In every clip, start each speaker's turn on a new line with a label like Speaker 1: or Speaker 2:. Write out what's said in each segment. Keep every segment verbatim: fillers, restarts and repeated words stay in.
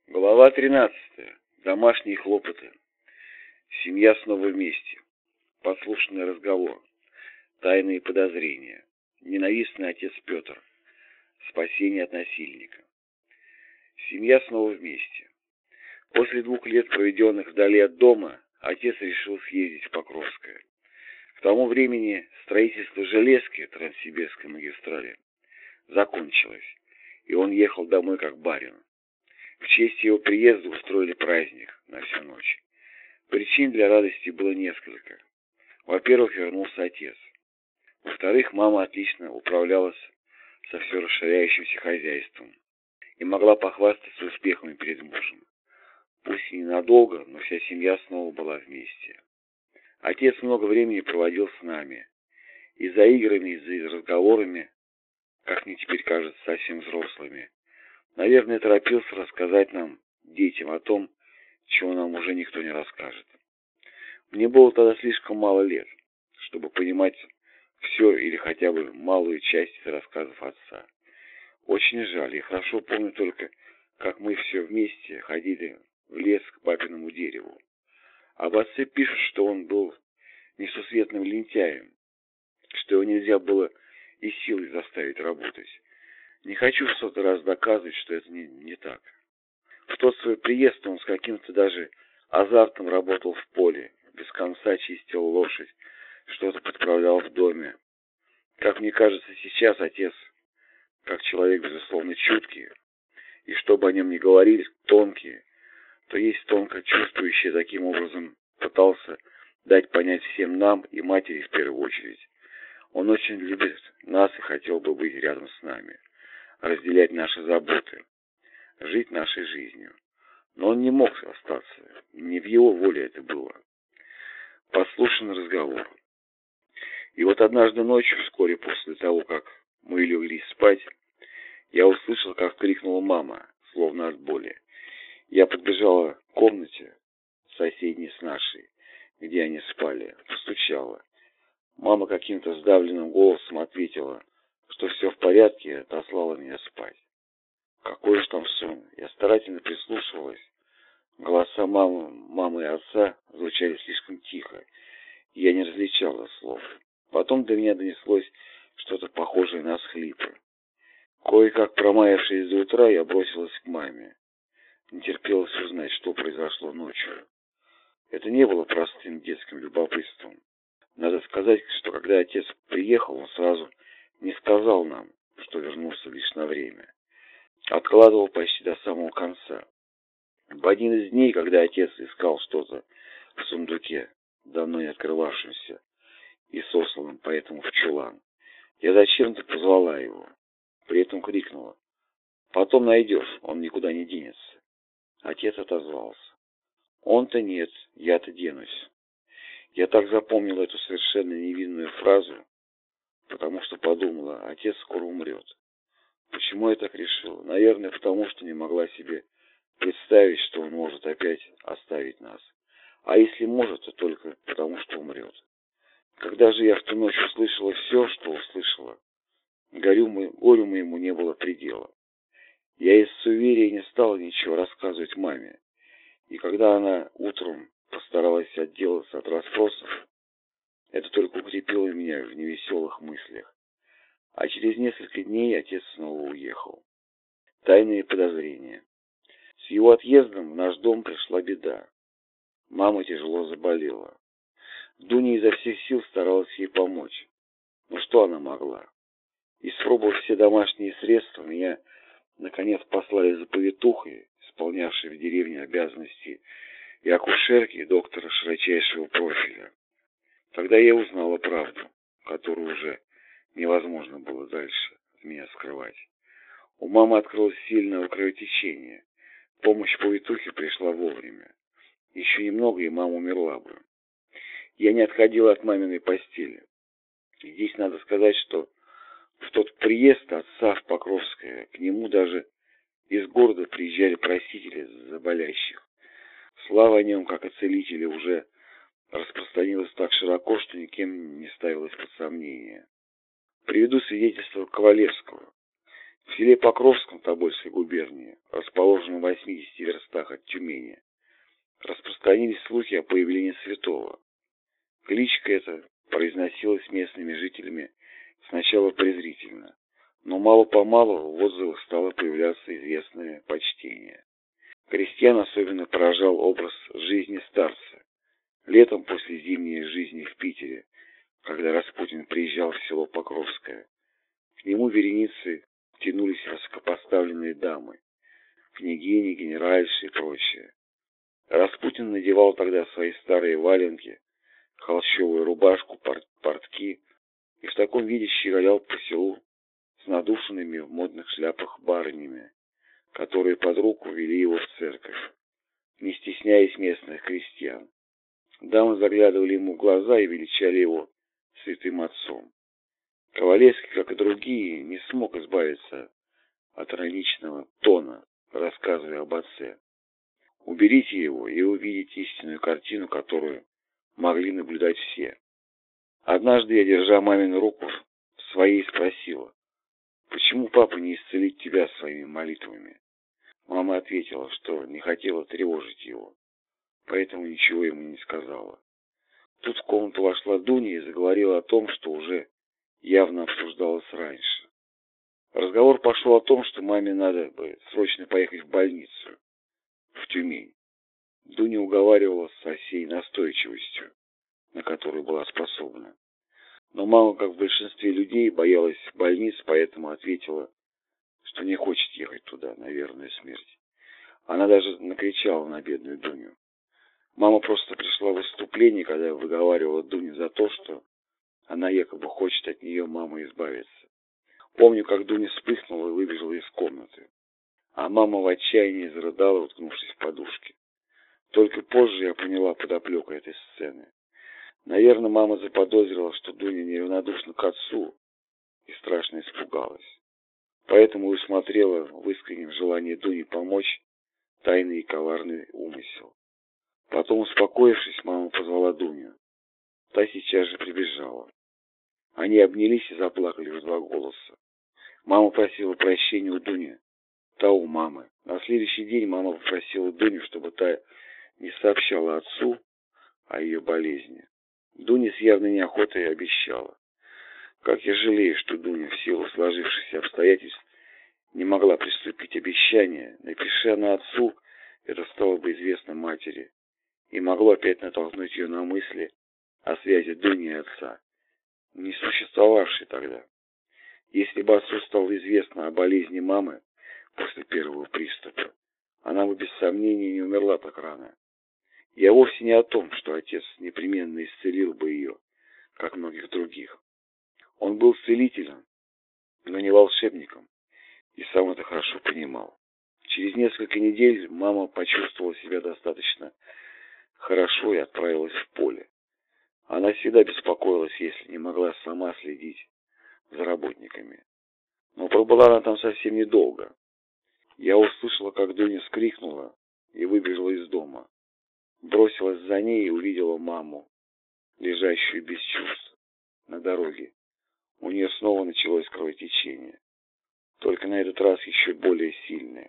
Speaker 1: Глава тринадцатая. Домашние хлопоты. Семья снова вместе. Подслушанный разговор. Тайные подозрения. Ненавистный отец Петр. Спасение от насильника. Семья снова вместе. После двух лет, проведенных вдали от дома, отец решил съездить в Покровское. К тому времени строительство железки Транссибирской магистрали закончилось, и он ехал домой как барин. В честь его приезда устроили праздник на всю ночь. Причин для радости было несколько. Во-первых, вернулся отец. Во-вторых, мама отлично управлялась со все расширяющимся хозяйством и могла похвастаться успехами перед мужем. Пусть и ненадолго, но вся семья снова была вместе. Отец много времени проводил с нами. И за играми, и за разговорами, как мне теперь кажется, совсем взрослыми. Наверное, торопился рассказать нам, детям, о том, чего нам уже никто не расскажет. Мне было тогда слишком мало лет, чтобы понимать все или хотя бы малую часть рассказов отца. Очень жаль, я хорошо помню только, как мы все вместе ходили в лес к папиному дереву. Об отце пишут, что он был несусветным лентяем, что его нельзя было и силой заставить работать. Не хочу в сотый раз доказывать, что это не, не так. В тот свой приезд он с каким-то даже азартом работал в поле, без конца чистил лошадь, что-то подправлял в доме. Как мне кажется, сейчас отец, как человек, безусловно, чуткий, и что бы о нем ни говорили, тонкий, то есть тонко чувствующий, таким образом пытался дать понять всем нам и матери в первую очередь. Он очень любит нас и хотел бы быть рядом с нами, разделять наши заботы, жить нашей жизнью. Но он не мог остаться, не в его воле это было. Подслушанный разговор. И вот однажды ночью, вскоре после того, как мы легли спать, я услышал, как крикнула мама, словно от боли. Я подбежала к комнате, соседней с нашей, где они спали, постучала. Мама каким-то сдавленным голосом ответила, что все в порядке, и отослала меня спать. Какой уж там сон. Я старательно прислушивалась. Голоса мамы, мамы и отца звучали слишком тихо, и я не различала слов. Потом до меня донеслось что-то похожее на всхлипы. Кое-как промаявшись до утра, я бросилась к маме. Не терпелось узнать, что произошло ночью. Это не было простым детским любопытством. Надо сказать, что когда отец приехал, он сразу не сказал нам, что вернулся лишь на время. Откладывал почти до самого конца. В один из дней, когда отец искал что-то в сундуке, давно не открывавшемся, и сосланным поэтому в чулан, я зачем-то позвала его. При этом крикнула: «Потом найдешь, он никуда не денется». Отец отозвался: «Он-то нет, я-то денусь». Я так запомнил эту совершенно невинную фразу, потому что подумала, отец скоро умрет. Почему я так решила? Наверное, потому что не могла себе представить, что он может опять оставить нас. А если может, то только потому, что умрет. Когда же я в ту ночь услышала все, что услышала, горю мы, горю моему не было предела. Я из суеверия не стала ничего рассказывать маме. И когда она утром постаралась отделаться от расспросов, это только укрепило меня в невеселых мыслях. А через несколько дней отец снова уехал. Тайные подозрения. С его отъездом в наш дом пришла беда. Мама тяжело заболела. Дуня изо всех сил старалась ей помочь. Но что она могла? Испробовав все домашние средства, меня, наконец, послали за повитухой, исполнявшей в деревне обязанности и акушерки, и доктора широчайшего профиля. Тогда я узнала правду, которую уже невозможно было дальше от меня скрывать. У мамы открылось сильное кровотечение. Помощь повитухи пришла вовремя. Еще немного, и мама умерла бы. Я не отходила от маминой постели. Здесь надо сказать, что в тот приезд отца в Покровское к нему даже из города приезжали просители за болящих. Слава о нем, как о целителе, уже распространилась так широко, что никем не ставилось под сомнение. Приведу свидетельство Ковалевского. В селе Покровском Тобольской губернии, расположенном восьмидесяти верстах от Тюмени, распространились слухи о появлении святого. Кличка эта произносилась местными жителями сначала презрительно, но мало-помалу в отзывах стало появляться известное почтение. Крестьян особенно поражал образ жизни старца. Летом после зимней жизни в Питере, когда Распутин приезжал в село Покровское, к нему вереницы тянулись высокопоставленные дамы, княгини, генеральши и прочее. Распутин надевал тогда свои старые валенки, холщовую рубашку, порт портки и в таком виде щеголял по селу с надушенными в модных шляпах барынями, которые под руку вели его в церковь, не стесняясь местных крестьян. Дамы заглядывали ему в глаза и величали его святым отцом. Ковалевский, как и другие, не смог избавиться от ироничного тона, рассказывая об отце. Уберите его, и увидите истинную картину, которую могли наблюдать все. Однажды я, держа мамину руку в своей, спросила: «Почему папа не исцелит тебя своими молитвами?» Мама ответила, что не хотела тревожить его, поэтому ничего ему не сказала. Тут в комнату вошла Дуня и заговорила о том, что уже явно обсуждалось раньше. Разговор пошел о том, что маме надо бы срочно поехать в больницу, в Тюмень. Дуня уговаривала со всей настойчивостью, на которую была способна. Но мама, как в большинстве людей, боялась больниц, поэтому ответила, что не хочет ехать туда, на верную смерть. Она даже накричала на бедную Дуню. Мама просто пришла в выступление, когда выговаривала Дуне за то, что она якобы хочет от нее, мамы, избавиться. Помню, как Дуня вспыхнула и выбежала из комнаты. А мама в отчаянии зарыдала, уткнувшись в подушки. Только позже я поняла подоплеку этой сцены. Наверное, мама заподозрила, что Дуня неравнодушна к отцу, и страшно испугалась. Поэтому усмотрела в искреннем желании Дуни помочь тайный и коварный умысел. Потом, успокоившись, мама позвала Дуню. Та сейчас же прибежала. Они обнялись и заплакали в два голоса. Мама просила прощения у Дуни, та у мамы. На следующий день мама попросила Дуню, чтобы та не сообщала отцу о ее болезни. Дуня с явной неохотой обещала. Как я жалею, что Дуня в силу сложившихся обстоятельств не могла приступить обещания. Напиши она отцу, это стало бы известно матери, и могло опять натолкнуть ее на мысли о связи Дуни и отца, не существовавшей тогда. Если бы отцу стало известно о болезни мамы после первого приступа, она бы без сомнения не умерла так рано. Я вовсе не о том, что отец непременно исцелил бы ее, как многих других. Он был целителем, но не волшебником, и сам это хорошо понимал. Через несколько недель мама почувствовала себя достаточно хорошо и отправилась в поле. Она всегда беспокоилась, если не могла сама следить за работниками. Но пробыла она там совсем недолго. Я услышала, как Дуня вскрикнула и выбежала из дома. Бросилась за ней и увидела маму, лежащую без чувств на дороге. У нее снова началось кровотечение, только на этот раз еще более сильное.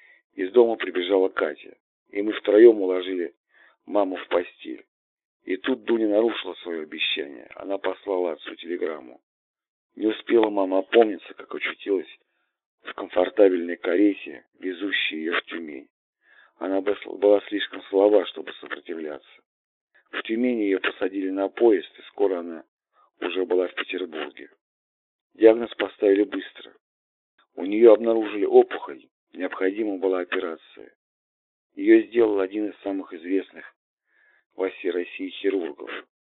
Speaker 1: Из дома прибежала Катя, и мы втроем уложили маму в постель. И тут Дуня нарушила свое обещание. Она послала отцу телеграмму. Не успела мама опомниться, как очутилась в комфортабельной карете, везущей ее в Тюмень. Она была слишком слаба, чтобы сопротивляться. В Тюмени ее посадили на поезд, и скоро она уже была в Петербурге. Диагноз поставили быстро. У нее обнаружили опухоль, необходима была операция. Ее сделал один из самых известных во всей России хирургов.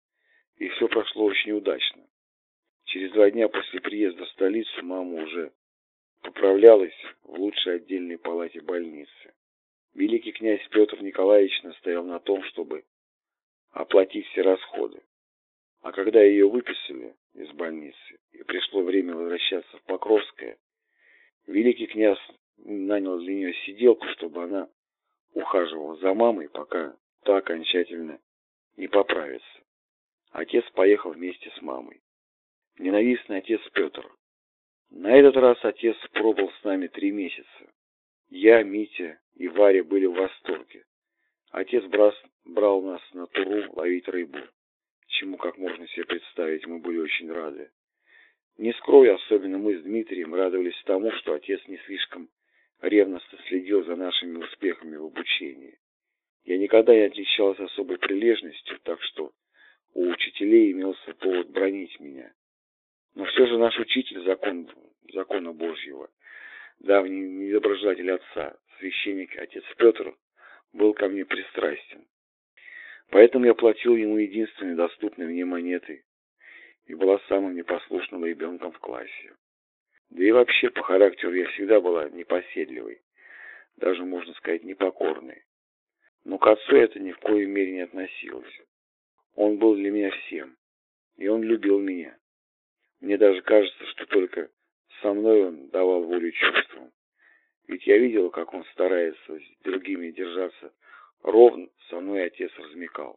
Speaker 1: И все прошло очень удачно. Через два дня после приезда в столицу мама уже поправлялась в лучшей отдельной палате больницы. Великий князь Петр Николаевич настоял на том, чтобы оплатить все расходы. А когда ее выписали из больницы и пришло время возвращаться в Покровское, великий князь нанял для нее сиделку, чтобы она ухаживала за мамой, пока та окончательно не поправится. Отец поехал вместе с мамой. Ненавистный отец Петр. На этот раз отец пробыл с нами три месяца. Я, Митя и Варя были в восторге. Отец брас, брал нас на Туру ловить рыбу, чему, как можно себе представить, мы были очень рады. Не скрою, особенно мы с Дмитрием радовались тому, что отец не слишком ревностно следил за нашими успехами в обучении. Я никогда не отличалась особой прилежностью, так что у учителей имелся повод бронить меня. Но все же наш учитель закон, закона Божьего, давний недоброжелатель отца, священник отец Петр, был ко мне пристрастен. Поэтому я платил ему единственной доступной мне монетой и была самым непослушным ребенком в классе. Да и вообще по характеру я всегда была непоседливой, даже, можно сказать, непокорной. Но к отцу это ни в коей мере не относилось. Он был для меня всем, и он любил меня. Мне даже кажется, что только со мной он давал волю чувствам. Ведь я видела, как он старается с другими держаться ровно, со мной отец размекал.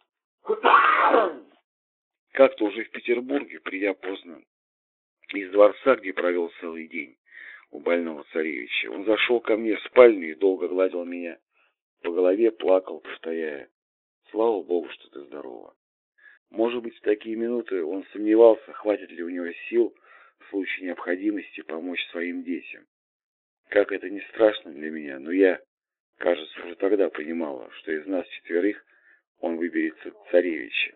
Speaker 1: Как-то уже в Петербурге, придя поздно из дворца, где провел целый день у больного царевича, он зашел ко мне в спальню и долго гладил меня по голове, плакал, повторяя: «Слава Богу, что ты здорова». Может быть, в такие минуты он сомневался, хватит ли у него сил в случае необходимости помочь своим детям. Как это ни страшно для меня, но я, кажется, уже тогда понимала, что из нас четверых он выберет царевича.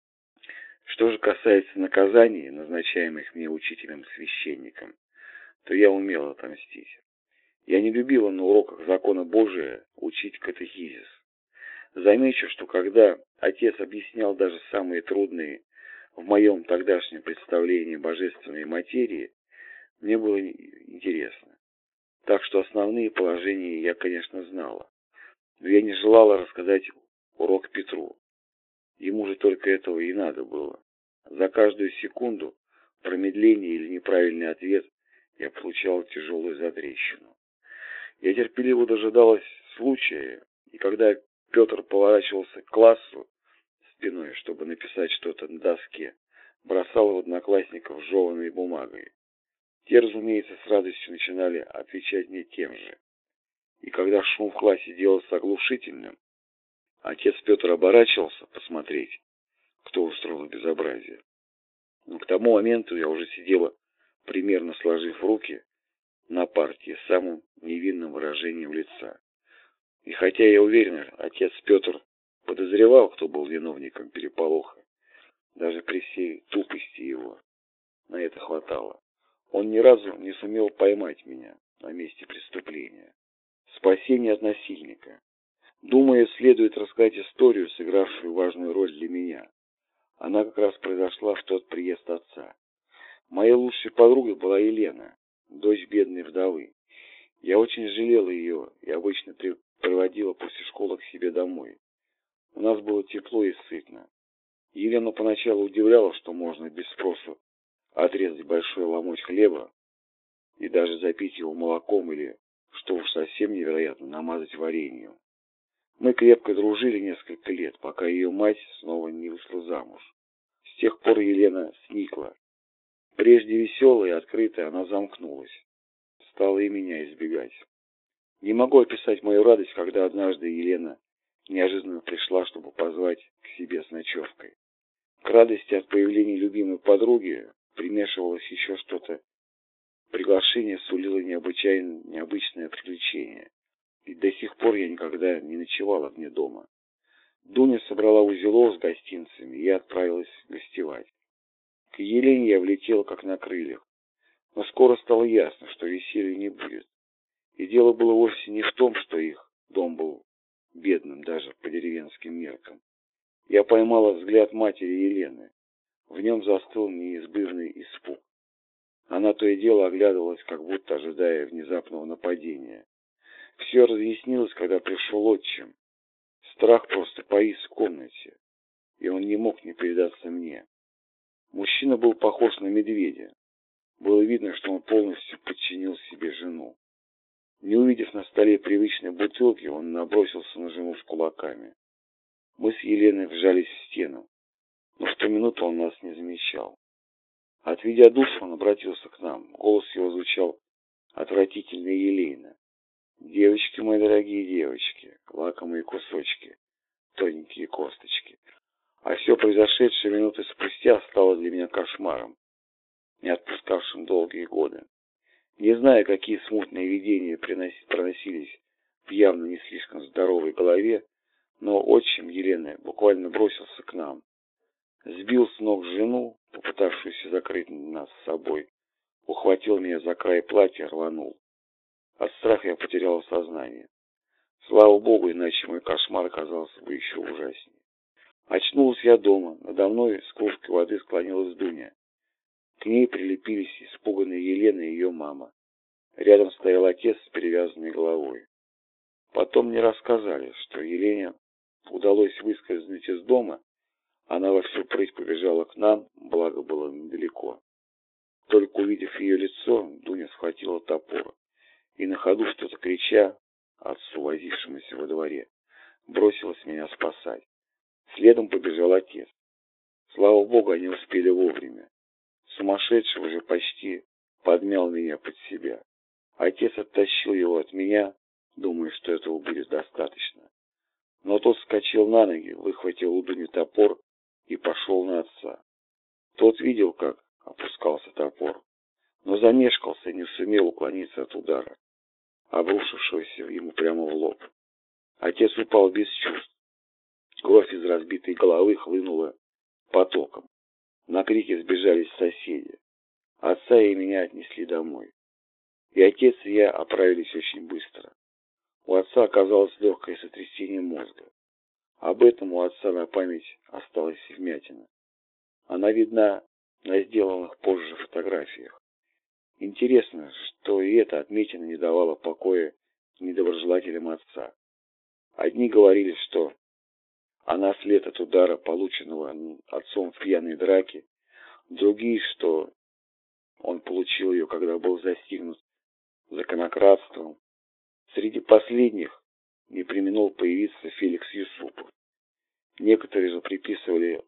Speaker 1: Что же касается наказаний, назначаемых мне учителем-священником, то я умела отомстить. Я не любила на уроках закона Божия учить катехизис. Замечу, что когда отец объяснял даже самые трудные в моем тогдашнем представлении божественной материи, мне было интересно. Так что основные положения я, конечно, знала. Но я не желала рассказать урок Петру. Ему же только этого и надо было. За каждую секунду промедления или неправильный ответ я получала тяжелую затрещину. Я терпеливо дожидалась случая, и когда Петр поворачивался к классу спиной, чтобы написать что-то на доске, бросал в одноклассников жеванной бумагой. Те, разумеется, с радостью начинали отвечать мне тем же. И когда шум в классе делался оглушительным, отец Петр оборачивался посмотреть, кто устроил безобразие. Но к тому моменту я уже сидела, примерно сложив руки на парте с самым невинным выражением лица. И хотя я уверена, отец Петр подозревал, кто был виновником переполоха, даже при всей тупости его, на это хватало. Он ни разу не сумел поймать меня на месте преступления. Спасение от насильника. Думаю, следует рассказать историю, сыгравшую важную роль для меня. Она как раз произошла в тот приезд отца. Моей лучшей подругой была Елена, дочь бедной вдовы. Я очень жалела ее и обычно приводила после школы к себе домой. У нас было тепло и сытно. Елена поначалу удивляла, что можно без спроса отрезать большой ломоть хлеба и даже запить его молоком или, что уж совсем невероятно, намазать вареньем. Мы крепко дружили несколько лет, пока ее мать снова не вышла замуж. С тех пор Елена сникла. Прежде веселая и открытая, она замкнулась. Стала и меня избегать. Не могу описать мою радость, когда однажды Елена неожиданно пришла, чтобы позвать к себе с ночевкой. К радости от появления любимой подруги примешивалось еще что-то. Приглашение сулило необычайно необычное приключение. И до сих пор я никогда не ночевала вне дома. Дуня собрала узелок с гостинцами, и я отправилась гостевать. К Елене я влетела как на крыльях. Но скоро стало ясно, что веселья не будет. И дело было вовсе не в том, что их дом был бедным даже по деревенским меркам. Я поймала взгляд матери Елены. В нем застыл неизбывный испуг. Она то и дело оглядывалась, как будто ожидая внезапного нападения. Все разъяснилось, когда пришел отчим. Страх просто повис в комнате, и он не мог не передаться мне. Мужчина был похож на медведя. Было видно, что он полностью подчинил себе жену. Не увидев на столе привычной бутылки, он набросился на жену с кулаками. Мы с Еленой вжались в стену, но в ту минуту он нас не замечал. Отведя душу, он обратился к нам. Голос его звучал отвратительно и елейно. Девочки, мои дорогие девочки, лакомые кусочки, тоненькие косточки. А все произошедшее минуты спустя стало для меня кошмаром, не отпускавшим долгие годы. Не знаю, какие смутные видения приноси- проносились в явно не слишком здоровой голове, но отчим Елены буквально бросился к нам, сбил с ног жену, попытавшуюся закрыть нас с собой, ухватил меня за край платья, рванул. От страха я потерял сознание. Слава богу, иначе мой кошмар оказался бы еще ужаснее. Очнулся я дома, надо мной с кружкой воды склонилась Дуня. К ней прилепились испуганные Елена и ее мама. Рядом стоял отец с перевязанной головой. Потом мне рассказали, что Елене удалось выскользнуть из дома, она во всю прыть побежала к нам, благо было недалеко. Только увидев ее лицо, Дуня схватила топор и на ходу что-то крича отцу, возившемуся во дворе, бросилась меня спасать. Следом побежал отец. Слава богу, они успели вовремя. Сумасшедший уже почти подмял меня под себя. Отец оттащил его от меня, думая, что этого будет достаточно. Но тот вскочил на ноги, выхватил у Дуни топор и пошел на отца. Тот видел, как опускался топор, но замешкался и не сумел уклониться от удара, обрушившегося ему прямо в лоб. Отец упал без чувств. Кровь из разбитой головы хлынула потоком. На крики сбежались соседи. Отца и меня отнесли домой. И отец, и я оправились очень быстро. У отца оказалось легкое сотрясение мозга. Об этом у отца на память осталась вмятина. Она видна на сделанных позже фотографиях. Интересно, что и эта отметина не давала покоя недоброжелателям отца. Одни говорили, что она след от удара, полученного отцом в пьяной драке, другие, что он получил ее, когда был застигнут законокрадством. Среди последних не преминул появиться Феликс Юсупов. Некоторые же приписывали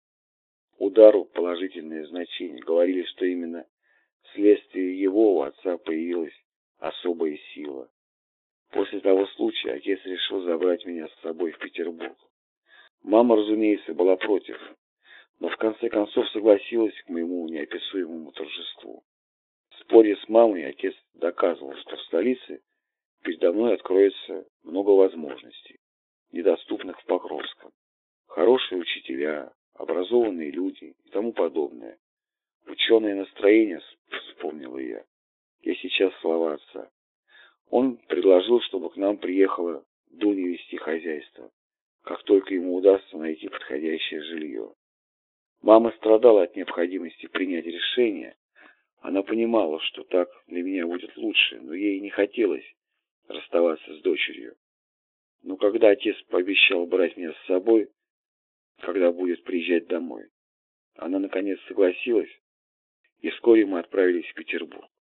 Speaker 1: удару положительное значение, говорили, что именно вследствие его у отца появилась особая сила. После того случая отец решил забрать меня с собой в Петербург. Мама, разумеется, была против, но в конце концов согласилась к моему неописуемому торжеству. Споря с мамой, отец доказывал, что в столице передо мной откроется много возможностей, недоступных в Покровском. Хорошие учителя, образованные люди и тому подобное. Ученое настроение, вспомнила я. Я сейчас слова отца. Он предложил, чтобы к нам приехала Дуня вести хозяйство, как только ему удастся найти подходящее жилье. Мама страдала от необходимости принять решение. Она понимала, что так для меня будет лучше, но ей не хотелось расставаться с дочерью. Но когда отец пообещал брать меня с собой, когда будет приезжать домой, она наконец согласилась, и вскоре мы отправились в Петербург.